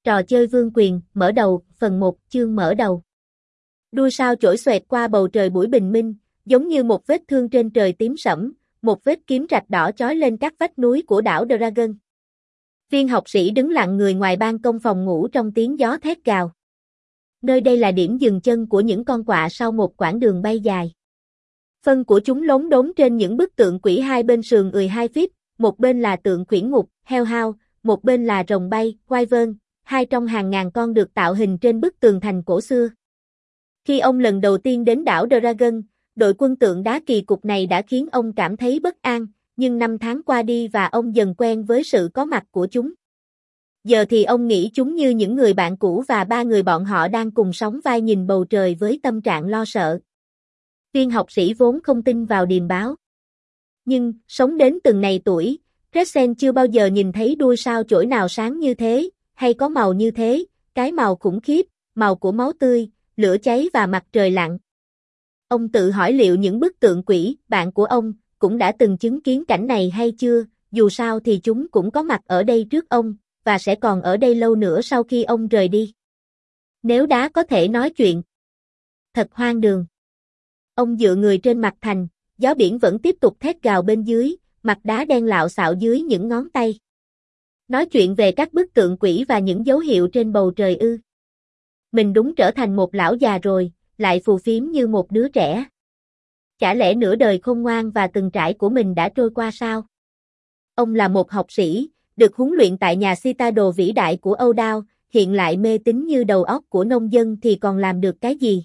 Trò chơi vương quyền, mở đầu, phần 1, chương mở đầu. Đuôi sao chổi xoẹt qua bầu trời buổi bình minh, giống như một vết thương trên trời tím sẫm, một vết kiếm rạch đỏ chói lên các vách núi của đảo Dragon. Viên học sĩ đứng lặng người ngoài ban công phòng ngủ trong tiếng gió thét gào. Nơi đây là điểm dừng chân của những con quạ sau một quãng đường bay dài. Phân của chúng lốm đốm trên những bức tượng quỷ hai bên sườn 12 feet, một bên là tượng quyển ngục, Hellhound, một bên là rồng bay, Wyvern, hai trong hàng ngàn con được tạo hình trên bức tường thành cổ xưa. Khi ông lần đầu tiên đến đảo Dragon, đội quân tượng đá kỳ cục này đã khiến ông cảm thấy bất an, nhưng năm tháng qua đi và ông dần quen với sự có mặt của chúng. Giờ thì ông nghĩ chúng như những người bạn cũ và ba người bọn họ đang cùng sóng vai nhìn bầu trời với tâm trạng lo sợ. Viên học sĩ vốn không tin vào điềm báo. Nhưng, sống đến từng này tuổi, Crescent chưa bao giờ nhìn thấy đuôi sao chổi nào sáng như thế, hay có màu như thế, cái màu khủng khiếp, màu của máu tươi, lửa cháy và mặt trời lặn. Ông tự hỏi liệu những bức tượng quỷ, bạn của ông, cũng đã từng chứng kiến cảnh này hay chưa, dù sao thì chúng cũng có mặt ở đây trước ông, và sẽ còn ở đây lâu nữa sau khi ông rời đi. Nếu đá có thể nói chuyện. Thật hoang đường. Ông dựa người trên mặt thành, gió biển vẫn tiếp tục thét gào bên dưới, mặt đá đen lạo xạo dưới những ngón tay. Nói chuyện về các bức tượng quỷ và những dấu hiệu trên bầu trời ư. Mình đúng trở thành một lão già rồi, lại phù phiếm như một đứa trẻ. Chả lẽ nửa đời khôn ngoan và từng trải của mình đã trôi qua sao? Ông là một học sĩ, được huấn luyện tại nhà Citadel vĩ đại của Âu Đao, hiện lại mê tín như đầu óc của nông dân thì còn làm được cái gì?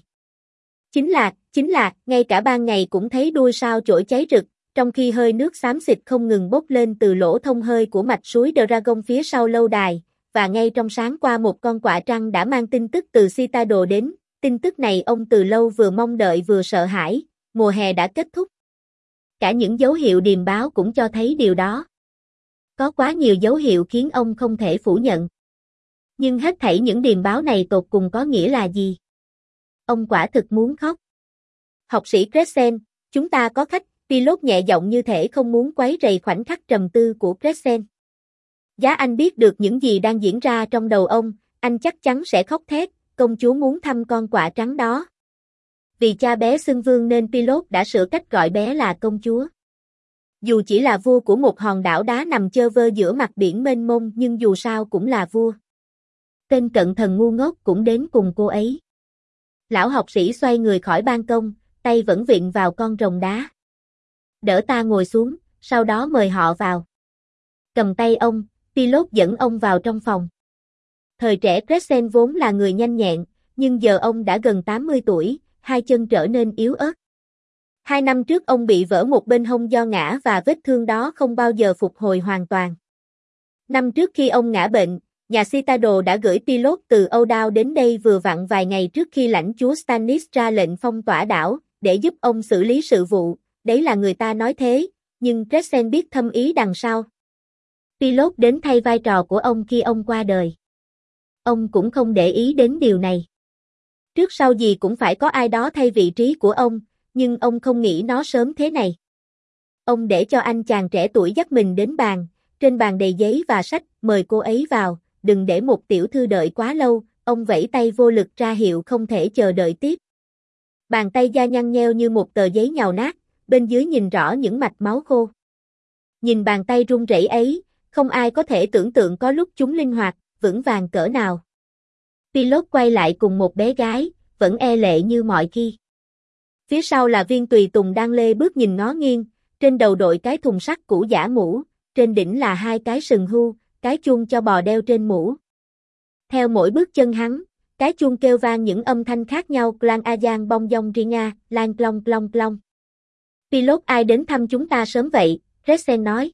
Chính là, ngay cả ban ngày cũng thấy đuôi sao chổi cháy rực, trong khi hơi nước xám xịt không ngừng bốc lên từ lỗ thông hơi của mạch suối Dragon phía sau lâu đài, và ngay trong sáng qua một con quạ trăng đã mang tin tức từ Citadel đến, tin tức này ông từ lâu vừa mong đợi vừa sợ hãi, mùa hè đã kết thúc. Cả những dấu hiệu điềm báo cũng cho thấy điều đó. Có quá nhiều dấu hiệu khiến ông không thể phủ nhận. Nhưng hết thảy những điềm báo này tột cùng có nghĩa là gì? Ông quả thực muốn khóc. Học sĩ Crescent, chúng ta có khách, Pilot nhẹ giọng như thể không muốn quấy rầy khoảnh khắc trầm tư của Crescent. Giá anh biết được những gì đang diễn ra trong đầu ông, anh chắc chắn sẽ khóc thét, công chúa muốn thăm con quạ trắng đó. Vì cha bé xưng vương nên Pilot đã sửa cách gọi bé là công chúa. Dù chỉ là vua của một hòn đảo đá nằm chơ vơ giữa mặt biển mênh mông nhưng dù sao cũng là vua. Tên cận thần ngu ngốc cũng đến cùng cô ấy. Lão học sĩ xoay người khỏi ban công, tay vẫn vịn vào con rồng đá. Đỡ ta ngồi xuống, sau đó mời họ vào. Cầm tay ông, Pilot dẫn ông vào trong phòng. Thời trẻ Crescent vốn là người nhanh nhẹn, nhưng giờ ông đã gần 80 tuổi, hai chân trở nên yếu ớt. 2 năm trước ông bị vỡ một bên hông do ngã và vết thương đó không bao giờ phục hồi hoàn toàn. Năm trước khi ông ngã bệnh, nhà Citadel đã gửi Pilot từ Âu Đao đến đây vừa vặn vài ngày trước khi lãnh chúa Stannis ra lệnh phong tỏa đảo, để giúp ông xử lý sự vụ, đấy là người ta nói thế, nhưng Crescent biết thâm ý đằng sau. Pilot đến thay vai trò của ông khi ông qua đời. Ông cũng không để ý đến điều này. Trước sau gì cũng phải có ai đó thay vị trí của ông, nhưng ông không nghĩ nó sớm thế này. Ông để cho anh chàng trẻ tuổi dắt mình đến bàn, trên bàn đầy giấy và sách, mời cô ấy vào, đừng để một tiểu thư đợi quá lâu, ông vẫy tay vô lực ra hiệu không thể chờ đợi tiếp. Bàn tay da nhăn nheo như một tờ giấy nhàu nát, bên dưới nhìn rõ những mạch máu khô. Nhìn bàn tay run rẩy ấy, không ai có thể tưởng tượng có lúc chúng linh hoạt, vững vàng cỡ nào. Pilot quay lại cùng một bé gái, vẫn e lệ như mọi khi. Phía sau là viên tùy tùng đang lê bước nhìn ngó nghiêng, trên đầu đội cái thùng sắt cũ giả mũ, trên đỉnh là hai cái sừng hưu, cái chuông cho bò đeo trên mũ. Theo mỗi bước chân hắn, cái chuông kêu vang những âm thanh khác nhau, clang a giang bong dong ringa, lang clong clong clong. Pilot, ai đến thăm chúng ta sớm vậy? Crescent nói.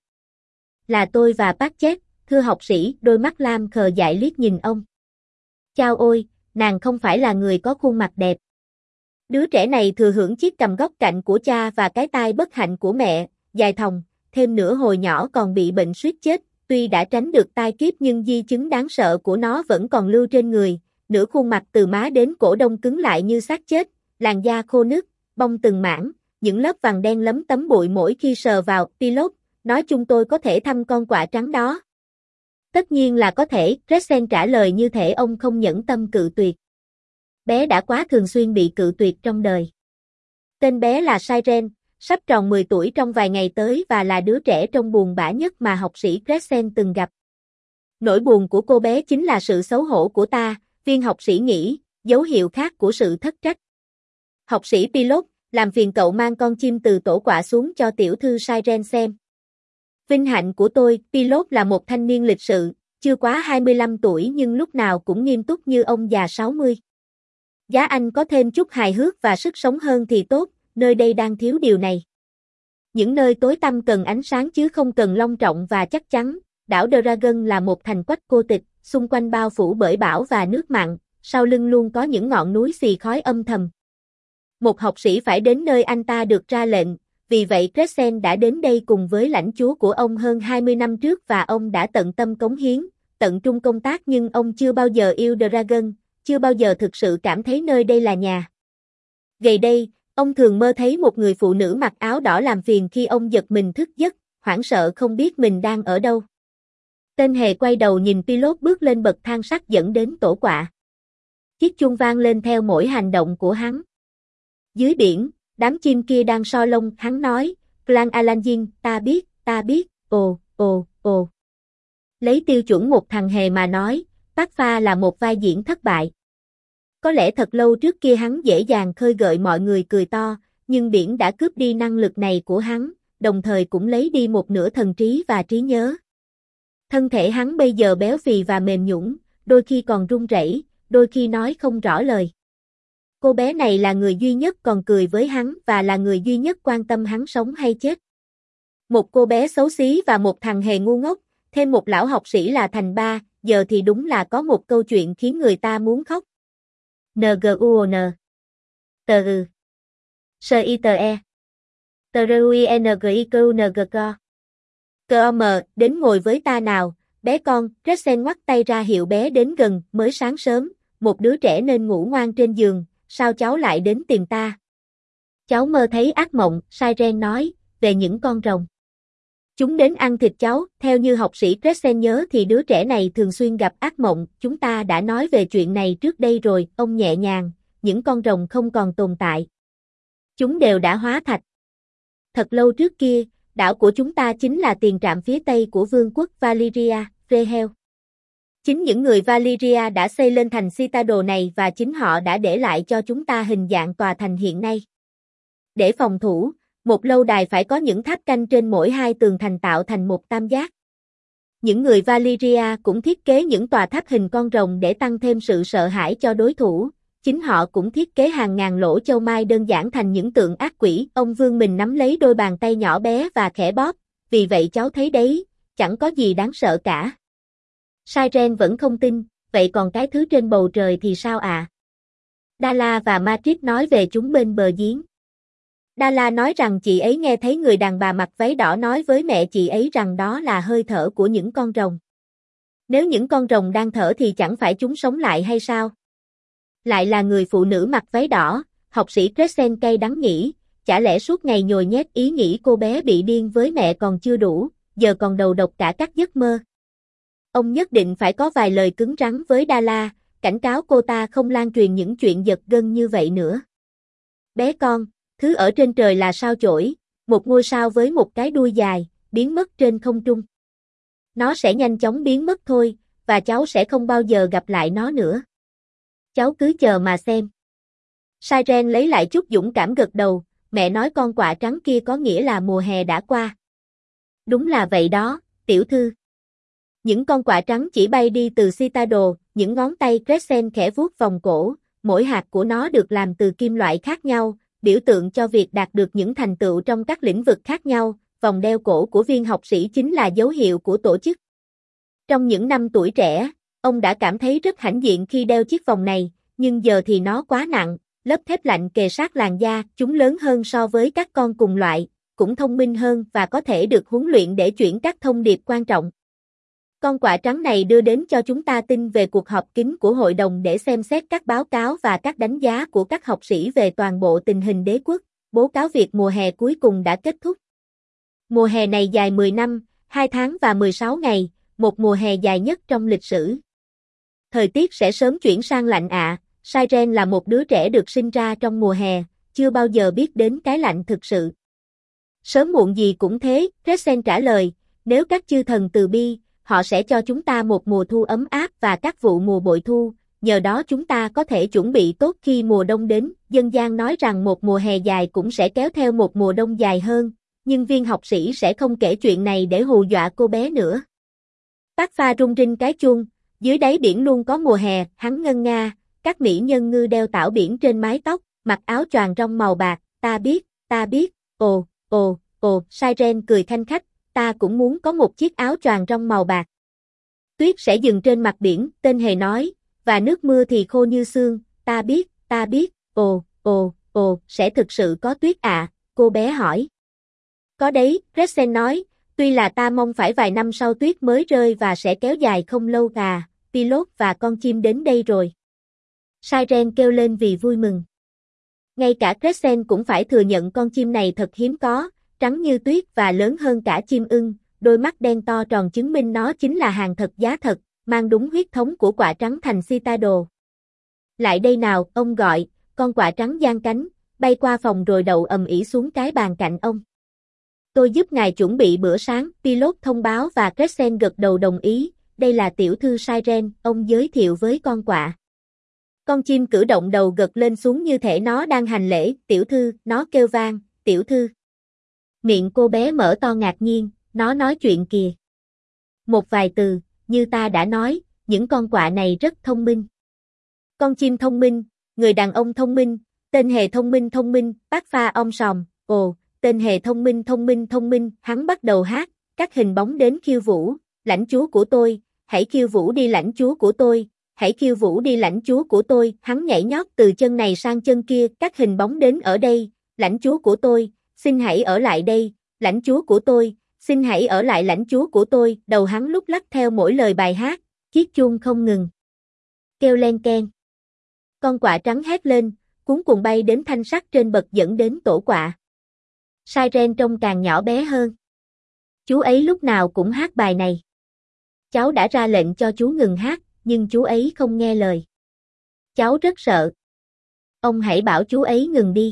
Là tôi và Patchet, thưa học sĩ, đôi mắt lam khờ dại liếc nhìn ông. Chao ôi, nàng không phải là người có khuôn mặt đẹp. Đứa trẻ này thừa hưởng chiếc cằm góc cạnh của cha và cái tai bất hạnh của mẹ, dài thòng, thêm nữa hồi nhỏ còn bị bệnh suýt chết, tuy đã tránh được tai kiếp nhưng di chứng đáng sợ của nó vẫn còn lưu trên người, nửa khuôn mặt từ má đến cổ đông cứng lại như xác chết, làn da khô nứt, bong từng mảng, những lớp vàng đen lấm tấm bụi mỗi khi sờ vào. Pilot, nói chung tôi có thể thăm con quạ trắng đó. Tất nhiên là có thể, Crescent trả lời như thể ông không nhẫn tâm cự tuyệt. Bé đã quá thường xuyên bị cự tuyệt trong đời. Tên bé là Siren, sắp tròn 10 tuổi trong vài ngày tới và là đứa trẻ trông buồn bã nhất mà học sĩ Crescent từng gặp. Nỗi buồn của cô bé chính là sự xấu hổ của ta, viên học sĩ nghĩ, dấu hiệu khác của sự thất trách. Học sĩ Pilot, làm phiền cậu mang con chim từ tổ quạ xuống cho tiểu thư Siren xem. Vinh hạnh của tôi, Pilot là một thanh niên lịch sự, chưa quá 25 tuổi nhưng lúc nào cũng nghiêm túc như ông già 60. Giá anh có thêm chút hài hước và sức sống hơn thì tốt, nơi đây đang thiếu điều này. Những nơi tối tăm cần ánh sáng chứ không cần long trọng và chắc chắn. Đảo Dragon là một thành quách cô tịch, xung quanh bao phủ bởi bão và nước mặn, sau lưng luôn có những ngọn núi xì khói âm thầm. Một học sĩ phải đến nơi anh ta được ra lệnh, vì vậy Crescent đã đến đây cùng với lãnh chúa của ông hơn 20 năm trước và ông đã tận tâm cống hiến, tận trung công tác nhưng ông chưa bao giờ yêu Dragon, chưa bao giờ thực sự cảm thấy nơi đây là nhà. Ngày đây, ông thường mơ thấy một người phụ nữ mặc áo đỏ làm phiền khi ông giật mình thức giấc, hoảng sợ không biết mình đang ở đâu. Tên hề quay đầu nhìn Pilot bước lên bậc thang sắt dẫn đến tổ quạ. Chiếc chuông vang lên theo mỗi hành động của hắn. Dưới biển, đám chim kia đang so lông, hắn nói, Clan Alanjin, ta biết, ồ. Lấy tiêu chuẩn một thằng hề mà nói, Tác Pha là một vai diễn thất bại. Có lẽ thật lâu trước kia hắn dễ dàng khơi gợi mọi người cười to, nhưng biển đã cướp đi năng lực này của hắn, đồng thời cũng lấy đi một nửa thần trí và trí nhớ. Thân thể hắn bây giờ béo phì và mềm nhũn, đôi khi còn run rẩy, đôi khi nói không rõ lời. Cô bé này là người duy nhất còn cười với hắn và là người duy nhất quan tâm hắn sống hay chết. Một cô bé xấu xí và một thằng hề ngu ngốc, thêm một lão học sĩ là thành ba, giờ thì đúng là có một câu chuyện khiến người ta muốn khóc. NGUON Tờ ư Sơ y tờ e Tờ RUINGIQNGCO COM, đến ngồi với ta nào, bé con, Crescent ngoắt tay ra hiệu bé đến gần, mới sáng sớm, một đứa trẻ nên ngủ ngoan trên giường, sao cháu lại đến tìm ta? Cháu mơ thấy ác mộng, Siren nói, về những con rồng. Chúng đến ăn thịt cháu, theo như học sĩ Crescent nhớ thì đứa trẻ này thường xuyên gặp ác mộng, chúng ta đã nói về chuyện này trước đây rồi, ông nhẹ nhàng, những con rồng không còn tồn tại. Chúng đều đã hóa thạch. Thật lâu trước kia, đảo của chúng ta chính là tiền trạm phía tây của vương quốc Valyria, Rehel. Chính những người Valyria đã xây lên thành Citadel này và chính họ đã để lại cho chúng ta hình dạng tòa thành hiện nay. Để phòng thủ, một lâu đài phải có những tháp canh trên mỗi hai tường thành tạo thành một tam giác. Những người Valyria cũng thiết kế những tòa tháp hình con rồng để tăng thêm sự sợ hãi cho đối thủ. Chính họ cũng thiết kế hàng ngàn lỗ châu mai đơn giản thành những tượng ác quỷ. Ông vương mình nắm lấy đôi bàn tay nhỏ bé và khẽ bóp, vì vậy cháu thấy đấy, chẳng có gì đáng sợ cả. Siren vẫn không tin, vậy còn cái thứ trên bầu trời thì sao ạ? Dala và Madrid nói về chúng bên bờ giếng. Dala nói rằng chị ấy nghe thấy người đàn bà mặc váy đỏ nói với mẹ chị ấy rằng đó là hơi thở của những con rồng. Nếu những con rồng đang thở thì chẳng phải chúng sống lại hay sao? Lại là người phụ nữ mặc váy đỏ, học sĩ Crescent cay đắng nghĩ, chả lẽ suốt ngày nhồi nhét ý nghĩ cô bé bị điên với mẹ còn chưa đủ, giờ còn đầu độc cả các giấc mơ. Ông nhất định phải có vài lời cứng rắn với Dala, cảnh cáo cô ta không lan truyền những chuyện giật gân như vậy nữa. Bé con, thứ ở trên trời là sao chổi, một ngôi sao với một cái đuôi dài, biến mất trên không trung. Nó sẽ nhanh chóng biến mất thôi, và cháu sẽ không bao giờ gặp lại nó nữa. Cháu cứ chờ mà xem. Siren lấy lại chút dũng cảm gật đầu, mẹ nói con quạ trắng kia có nghĩa là mùa hè đã qua. Đúng là vậy đó, tiểu thư. Những con quạ trắng chỉ bay đi từ Citadel, những ngón tay Crescent khẽ vuốt vòng cổ, mỗi hạt của nó được làm từ kim loại khác nhau, biểu tượng cho việc đạt được những thành tựu trong các lĩnh vực khác nhau, vòng đeo cổ của viên học sĩ chính là dấu hiệu của tổ chức. Trong những năm tuổi trẻ, ông đã cảm thấy rất hãnh diện khi đeo chiếc vòng này, nhưng giờ thì nó quá nặng, lớp thép lạnh kề sát làn da, chúng lớn hơn so với các con cùng loại, cũng thông minh hơn và có thể được huấn luyện để chuyển các thông điệp quan trọng. Con quạ trắng này đưa đến cho chúng ta tin về cuộc họp kín của hội đồng để xem xét các báo cáo và các đánh giá của các học sĩ về toàn bộ tình hình đế quốc, báo cáo việc mùa hè cuối cùng đã kết thúc. Mùa hè này dài 10 năm, 2 tháng và 16 ngày, một mùa hè dài nhất trong lịch sử. Thời tiết sẽ sớm chuyển sang lạnh ạ. Siren là một đứa trẻ được sinh ra trong mùa hè, chưa bao giờ biết đến cái lạnh thực sự. Sớm muộn gì cũng thế, Crescent trả lời, nếu các chư thần từ bi, họ sẽ cho chúng ta một mùa thu ấm áp và các vụ mùa bội thu, nhờ đó chúng ta có thể chuẩn bị tốt khi mùa đông đến. Dân gian nói rằng một mùa hè dài cũng sẽ kéo theo một mùa đông dài hơn, nhưng viên học sĩ sẽ không kể chuyện này để hù dọa cô bé nữa. Bác Pha rung rinh cái chuông, dưới đáy biển luôn có mùa hè, hắn ngân nga, các mỹ nhân ngư đeo tảo biển trên mái tóc, mặc áo choàng rong màu bạc, ta biết, ồ, Siren cười khanh khách, ta cũng muốn có một chiếc áo choàng rong màu bạc. Tuyết sẽ dừng trên mặt biển, tên hề nói, và nước mưa thì khô như xương, ta biết, ồ, sẽ thực sự có tuyết ạ, cô bé hỏi. Có đấy, Crescent nói, tuy là ta mong phải vài năm sau tuyết mới rơi và sẽ kéo dài không lâu à, Pilot và con chim đến đây rồi. Siren kêu lên vì vui mừng. Ngay cả Crescent cũng phải thừa nhận con chim này thật hiếm có, trắng như tuyết và lớn hơn cả chim ưng, đôi mắt đen to tròn chứng minh nó chính là hàng thật giá thật, mang đúng huyết thống của quạ trắng thành Citadel. Lại đây nào, ông gọi, con quạ trắng giang cánh, bay qua phòng rồi đậu ầm ĩ xuống cái bàn cạnh ông. Tôi giúp ngài chuẩn bị bữa sáng, Pilot thông báo và Crescent gật đầu đồng ý, đây là tiểu thư Siren, ông giới thiệu với con quạ. Con chim cử động đầu gật lên xuống như thể nó đang hành lễ, tiểu thư, nó kêu vang, tiểu thư. Miệng cô bé mở to ngạc nhiên, nó nói chuyện kìa. Một vài từ, như ta đã nói, những con quạ này rất thông minh. Con chim thông minh, người đàn ông thông minh, tên hề thông minh, bác Pha om sòm, ồ, tên hề thông minh, hắn bắt đầu hát, các hình bóng đến khiêu vũ, lãnh chúa của tôi, hãy khiêu vũ đi lãnh chúa của tôi, hãy khiêu vũ đi lãnh chúa của tôi, hắn nhảy nhót từ chân này sang chân kia, các hình bóng đến ở đây, lãnh chúa của tôi, xin hãy ở lại đây, lãnh chúa của tôi, xin hãy ở lại lãnh chúa của tôi, đầu hắn lúc lắc theo mỗi lời bài hát, chiếc chuông không ngừng. Kêu len keng. Con quạ trắng hét lên, cuống cuồng bay đến thanh sắt trên bậc dẫn đến tổ quạ. Siren trông càng nhỏ bé hơn. Chú ấy lúc nào cũng hát bài này. Cháu đã ra lệnh cho chú ngừng hát, nhưng chú ấy không nghe lời. Cháu rất sợ. Ông hãy bảo chú ấy ngừng đi.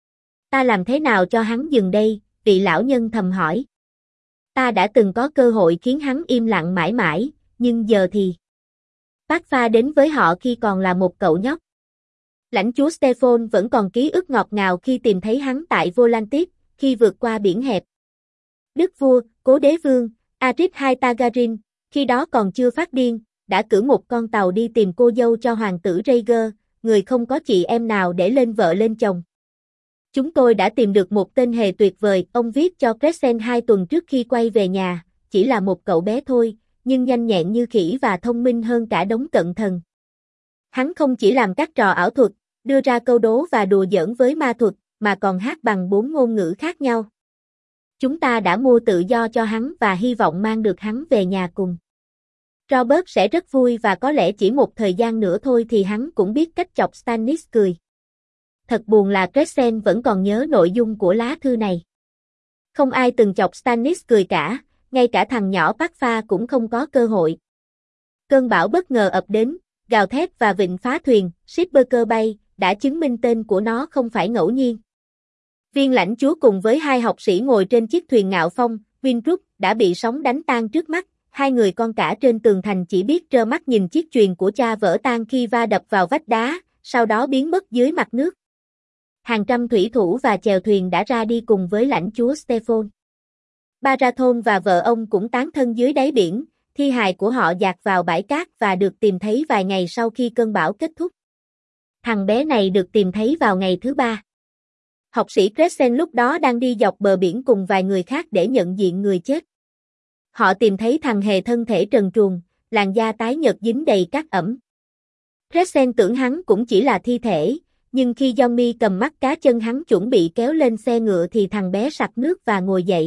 Ta làm thế nào cho hắn dừng đây, vị lão nhân thầm hỏi. Ta đã từng có cơ hội khiến hắn im lặng mãi mãi, nhưng giờ thì... Bác Pha đến với họ khi còn là một cậu nhóc. Lãnh chúa Stephon vẫn còn ký ức ngọt ngào khi tìm thấy hắn tại Volantis, khi vượt qua biển hẹp. Đức vua, cố đế vương, Aerys II Targaryen, khi đó còn chưa phát điên, đã cử một con tàu đi tìm cô dâu cho hoàng tử Rhaegar, người không có chị em nào để lên vợ lên chồng. Chúng tôi đã tìm được một tên hề tuyệt vời, ông viết cho Crescent 2 tuần trước khi quay về nhà, chỉ là một cậu bé thôi, nhưng nhanh nhẹn như khỉ và thông minh hơn cả đống cận thần. Hắn không chỉ làm các trò ảo thuật, đưa ra câu đố và đùa giỡn với ma thuật, mà còn hát bằng 4 ngôn ngữ khác nhau. Chúng ta đã mua tự do cho hắn và hy vọng mang được hắn về nhà cùng. Robert sẽ rất vui và có lẽ chỉ một thời gian nữa thôi thì hắn cũng biết cách chọc Stannis cười. Thật buồn là Crescent vẫn còn nhớ nội dung của lá thư này. Không ai từng chọc Stannis cười cả, ngay cả thằng nhỏ Bác Pha cũng không có cơ hội. Cơn bão bất ngờ ập đến, gào thét và vịnh phá thuyền, Shipbreaker bay, đã chứng minh tên của nó không phải ngẫu nhiên. Viên lãnh chúa cùng với 2 học sĩ ngồi trên chiếc thuyền ngạo phong, Windrush, đã bị sóng đánh tan trước mắt, 2 người con cả trên tường thành chỉ biết trơ mắt nhìn chiếc thuyền của cha vỡ tan khi va đập vào vách đá, sau đó biến mất dưới mặt nước. Hàng trăm thủy thủ và chèo thuyền đã ra đi cùng với lãnh chúa Stephon. Baratheon và vợ ông cũng tán thân dưới đáy biển, thi hài của họ dạt vào bãi cát và được tìm thấy vài ngày sau khi cơn bão kết thúc. Thằng bé này được tìm thấy vào ngày thứ 3. Học sĩ Crescent lúc đó đang đi dọc bờ biển cùng vài người khác để nhận diện người chết. Họ tìm thấy thằng hề thân thể trần truồng, làn da tái nhợt dính đầy cát ẩm. Crescent tưởng hắn cũng chỉ là thi thể, nhưng khi Johnny cầm mắt cá chân hắn chuẩn bị kéo lên xe ngựa thì thằng bé sặc nước và ngồi dậy.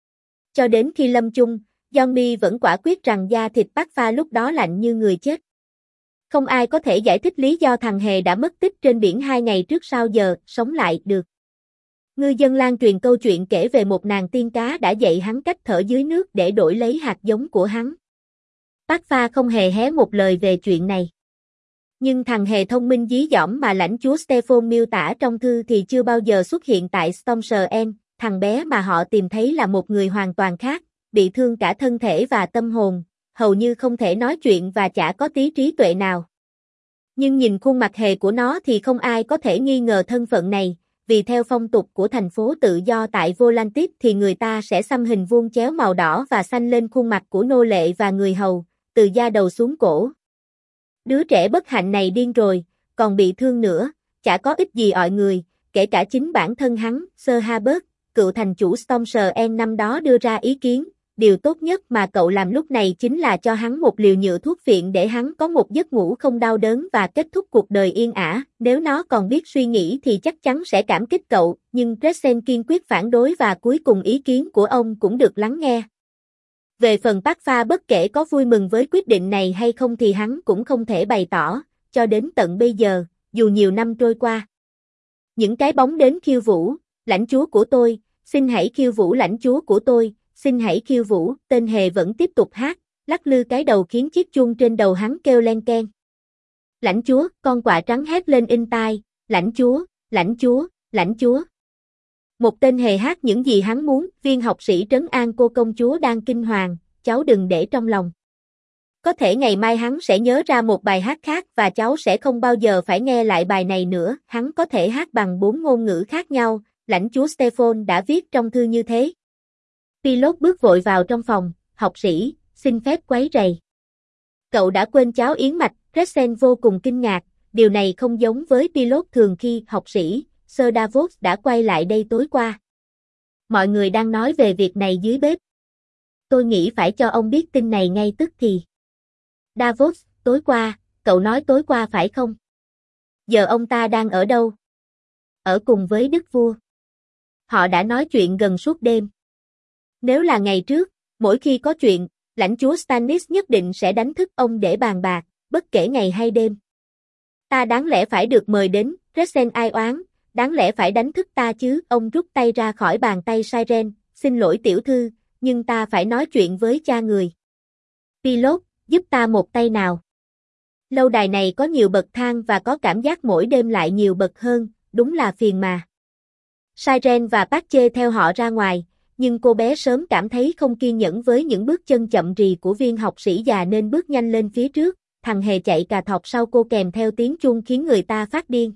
Cho đến khi lâm chung, Johnny vẫn quả quyết rằng da thịt Bác Pha lúc đó lạnh như người chết. Không ai có thể giải thích lý do thằng hề đã mất tích trên biển 2 ngày trước sao giờ sống lại được. Ngư dân lan truyền câu chuyện kể về một nàng tiên cá đã dạy hắn cách thở dưới nước để đổi lấy hạt giống của hắn. Bác Pha không hề hé một lời về chuyện này. Nhưng thằng hề thông minh dí dỏm mà lãnh chúa Stephon miêu tả trong thư thì chưa bao giờ xuất hiện tại Stormshire End, thằng bé mà họ tìm thấy là một người hoàn toàn khác, bị thương cả thân thể và tâm hồn, hầu như không thể nói chuyện và chả có tí trí tuệ nào. Nhưng nhìn khuôn mặt hề của nó thì không ai có thể nghi ngờ thân phận này, vì theo phong tục của thành phố tự do tại Volantis thì người ta sẽ xăm hình vuông chéo màu đỏ và xanh lên khuôn mặt của nô lệ và người hầu, từ da đầu xuống cổ. Đứa trẻ bất hạnh này điên rồi, còn bị thương nữa, chả có ích gì ọi người, kể cả chính bản thân hắn, Sir Harbert, cựu thành chủ Stormshire End năm đó đưa ra ý kiến, điều tốt nhất mà cậu làm lúc này chính là cho hắn một liều nhựa thuốc phiện để hắn có một giấc ngủ không đau đớn và kết thúc cuộc đời yên ả, nếu nó còn biết suy nghĩ thì chắc chắn sẽ cảm kích cậu, nhưng Dresden kiên quyết phản đối và cuối cùng ý kiến của ông cũng được lắng nghe. Về phần Bác Pha bất kể có vui mừng với quyết định này hay không thì hắn cũng không thể bày tỏ, cho đến tận bây giờ, dù nhiều năm trôi qua. Những cái bóng đến khiêu vũ, lãnh chúa của tôi, xin hãy khiêu vũ lãnh chúa của tôi, xin hãy khiêu vũ, tên hề vẫn tiếp tục hát, lắc lư cái đầu khiến chiếc chuông trên đầu hắn kêu len keng. Lãnh chúa, con quạ trắng hét lên in tai, lãnh chúa, lãnh chúa, lãnh chúa. Một tên hề hát những gì hắn muốn, viên học sĩ trấn an cô công chúa đang kinh hoàng, cháu đừng để trong lòng. Có thể ngày mai hắn sẽ nhớ ra một bài hát khác và cháu sẽ không bao giờ phải nghe lại bài này nữa, hắn có thể hát bằng 4 ngôn ngữ khác nhau, lãnh chúa Stephon đã viết trong thư như thế. Pilot bước vội vào trong phòng, học sĩ, xin phép quấy rầy. Cậu đã quên cháo yến mạch, Dresden vô cùng kinh ngạc, điều này không giống với Pilot thường khi học sĩ, Sir Davos đã quay lại đây tối qua. Mọi người đang nói về việc này dưới bếp. Tôi nghĩ phải cho ông biết tin này ngay tức thì. Davos, tối qua, cậu nói tối qua phải không? Giờ ông ta đang ở đâu? Ở cùng với đức vua. Họ đã nói chuyện gần suốt đêm. Nếu là ngày trước, mỗi khi có chuyện, lãnh chúa Stannis nhất định sẽ đánh thức ông để bàn bạc, bất kể ngày hay đêm. Ta đáng lẽ phải được mời đến, Dresden ai oán, đáng lẽ phải đánh thức ta chứ, ông rút tay ra khỏi bàn tay Siren, xin lỗi tiểu thư, nhưng ta phải nói chuyện với cha người. Pilot, giúp ta một tay nào. Lâu đài này có nhiều bậc thang và có cảm giác mỗi đêm lại nhiều bậc hơn, đúng là phiền mà. Siren và Patche theo họ ra ngoài, nhưng cô bé sớm cảm thấy không kiên nhẫn với những bước chân chậm rì của viên học sĩ già nên bước nhanh lên phía trước, thằng hề chạy cà thọt sau cô kèm theo tiếng chuông khiến người ta phát điên.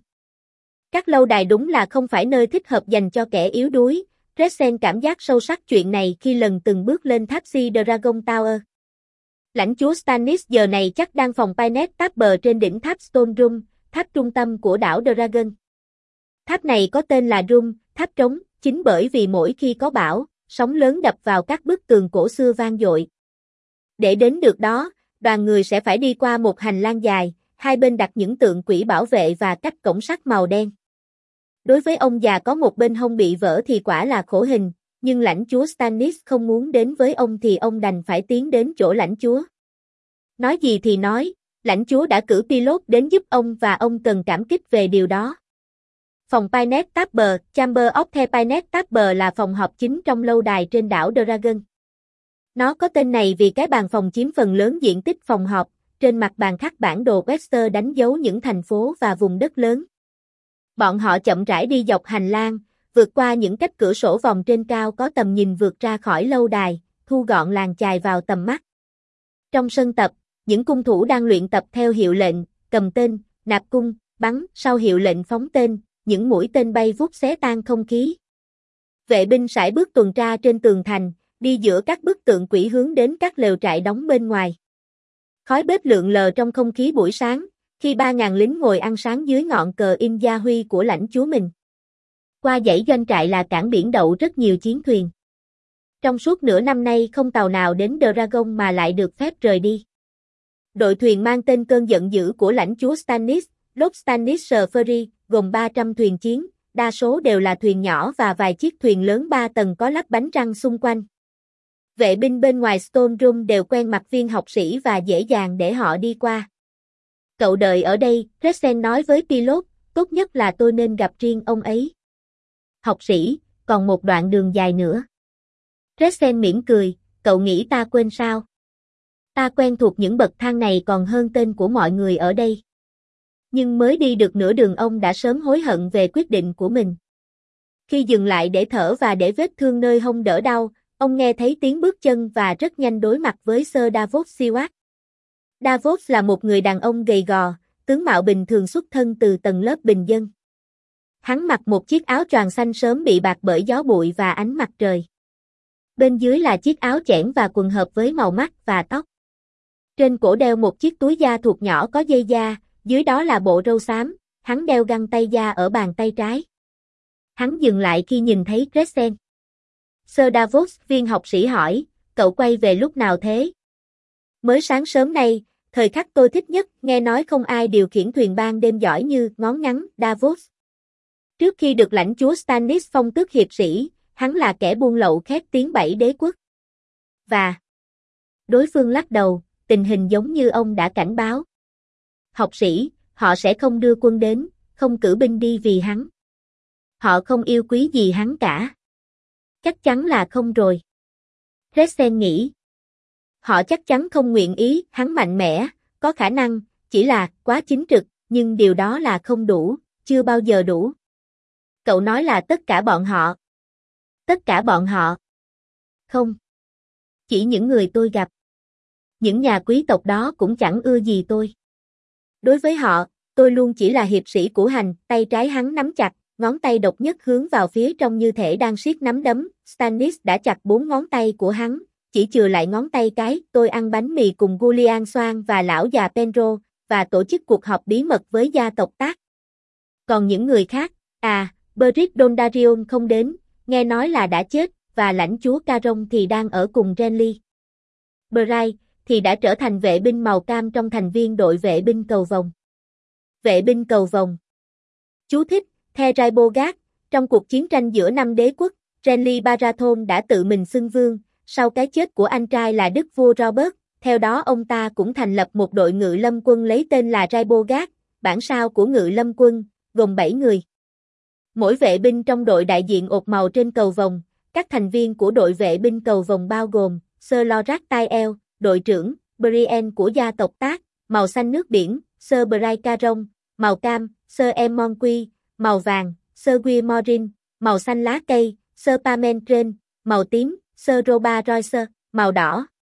Các lâu đài đúng là không phải nơi thích hợp dành cho kẻ yếu đuối, Dresden cảm giác sâu sắc chuyện này khi lần từng bước lên tháp Sea Dragon Tower. Lãnh chúa Stannis giờ này chắc đang phòng Pynet Tower trên đỉnh tháp Stone Room, tháp trung tâm của đảo Dragon. Tháp này có tên là Room, tháp trống, chính bởi vì mỗi khi có bão, sóng lớn đập vào các bức tường cổ xưa vang dội. Để đến được đó, đoàn người sẽ phải đi qua một hành lang dài, hai bên đặt những tượng quỷ bảo vệ và cách cổng sắt màu đen. Đối với ông già có một bên hông bị vỡ thì quả là khổ hình, nhưng lãnh chúa Stannis không muốn đến với ông thì ông đành phải tiến đến chỗ lãnh chúa. Nói gì thì nói, lãnh chúa đã cử Pilot đến giúp ông và ông cần cảm kích về điều đó. Phòng Pynet Tower, Chamber of the Pynet Tower là phòng họp chính trong lâu đài trên đảo Dragon. Nó có tên này vì cái bàn phòng chiếm phần lớn diện tích phòng họp, trên mặt bàn khắc bản đồ Westeros đánh dấu những thành phố và vùng đất lớn. Bọn họ chậm rãi đi dọc hành lang, vượt qua những cách cửa sổ vòng trên cao có tầm nhìn vượt ra khỏi lâu đài, thu gọn làng chài vào tầm mắt. Trong sân tập, những cung thủ đang luyện tập theo hiệu lệnh, cầm tên, nạp cung, bắn, sau hiệu lệnh phóng tên, những mũi tên bay vút xé tan không khí. Vệ binh sải bước tuần tra trên tường thành, đi giữa các bức tượng quỷ hướng đến các lều trại đóng bên ngoài. Khói bếp lượn lờ trong không khí buổi sáng, khi 3.000 lính ngồi ăn sáng dưới ngọn cờ in gia huy của lãnh chúa mình. Qua dãy doanh trại là cảng biển đậu rất nhiều chiến thuyền. Trong suốt nửa năm nay không tàu nào đến Dragon mà lại được phép rời đi. Đội thuyền mang tên cơn giận dữ của lãnh chúa Stannis, Lord Stannis Ferry, gồm 300 thuyền chiến, đa số đều là thuyền nhỏ và vài chiếc thuyền lớn 3 tầng có lắp bánh răng xung quanh. Vệ binh bên ngoài Stone Room đều quen mặt viên học sĩ và dễ dàng để họ đi qua. Cậu đợi ở đây, Dresden nói với Pilot, tốt nhất là tôi nên gặp riêng ông ấy. Học sĩ, còn một đoạn đường dài nữa. Dresden mỉm cười, cậu nghĩ ta quên sao? Ta quen thuộc những bậc thang này còn hơn tên của mọi người ở đây. Nhưng mới đi được nửa đường ông đã sớm hối hận về quyết định của mình. Khi dừng lại để thở và để vết thương nơi hông đỡ đau, ông nghe thấy tiếng bước chân và rất nhanh đối mặt với Sir Davos Seward. Davos là một người đàn ông gầy gò, tướng mạo bình thường xuất thân từ tầng lớp bình dân. Hắn mặc một chiếc áo choàng xanh sớm bị bạc bởi gió bụi và ánh mặt trời. Bên dưới là chiếc áo chẽn và quần hợp với màu mắt và tóc. Trên cổ đeo một chiếc túi da thuộc nhỏ có dây da, dưới đó là bộ râu xám, hắn đeo găng tay da ở bàn tay trái. Hắn dừng lại khi nhìn thấy Crescent. Sir Davos, viên học sĩ hỏi, cậu quay về lúc nào thế? Mới sáng sớm nay, thời khắc tôi thích nhất, nghe nói không ai điều khiển thuyền ban đêm giỏi như ngón ngắn Davos. Trước khi được lãnh chúa Stannis phong tước hiệp sĩ, hắn là kẻ buôn lậu khét tiếng 7 đế quốc. Và đối phương lắc đầu, tình hình giống như ông đã cảnh báo. Học sĩ, họ sẽ không đưa quân đến, không cử binh đi vì hắn. Họ không yêu quý gì hắn cả. Chắc chắn là không rồi. Crescent nghĩ. Họ chắc chắn không nguyện ý, hắn mạnh mẽ, có khả năng, chỉ là quá chính trực, nhưng điều đó là không đủ, chưa bao giờ đủ. Cậu nói là tất cả bọn họ. Tất cả bọn họ. Không. Chỉ những người tôi gặp. Những nhà quý tộc đó cũng chẳng ưa gì tôi. Đối với họ, tôi luôn chỉ là hiệp sĩ của hành, tay trái hắn nắm chặt, ngón tay độc nhất hướng vào phía trong như thể đang siết nắm đấm, Stannis đã chặt 4 ngón tay của hắn, chỉ chừa lại ngón tay cái, tôi ăn bánh mì cùng Julian Swan và lão già Penro, và tổ chức cuộc họp bí mật với gia tộc Tác. Còn những người khác, Beric Dondarrion không đến, nghe nói là đã chết, và lãnh chúa Caron thì đang ở cùng Renly. Bray thì đã trở thành vệ binh màu cam trong thành viên đội vệ binh cầu vồng. Vệ binh cầu vồng. Chú thích, The Raibogat, trong cuộc chiến tranh giữa 5 đế quốc, Renly Baratheon đã tự mình xưng vương, sau cái chết của anh trai là đức vua Robert, theo đó ông ta cũng thành lập một đội ngự lâm quân lấy tên là Raibogat, bản sao của ngự lâm quân, gồm 7 người. Mỗi vệ binh trong đội đại diện ột màu trên cầu vồng, các thành viên của đội vệ binh cầu vồng bao gồm Sir Loras Tyrell, đội trưởng, Brienne của gia tộc Tác, màu xanh nước biển, Sir Bray Caron, màu cam, Sir Aemon Quy, màu vàng, Sir Guy Morin, màu xanh lá cây, Sir Pamen Train, màu tím, Sir Roba Royce, màu đỏ.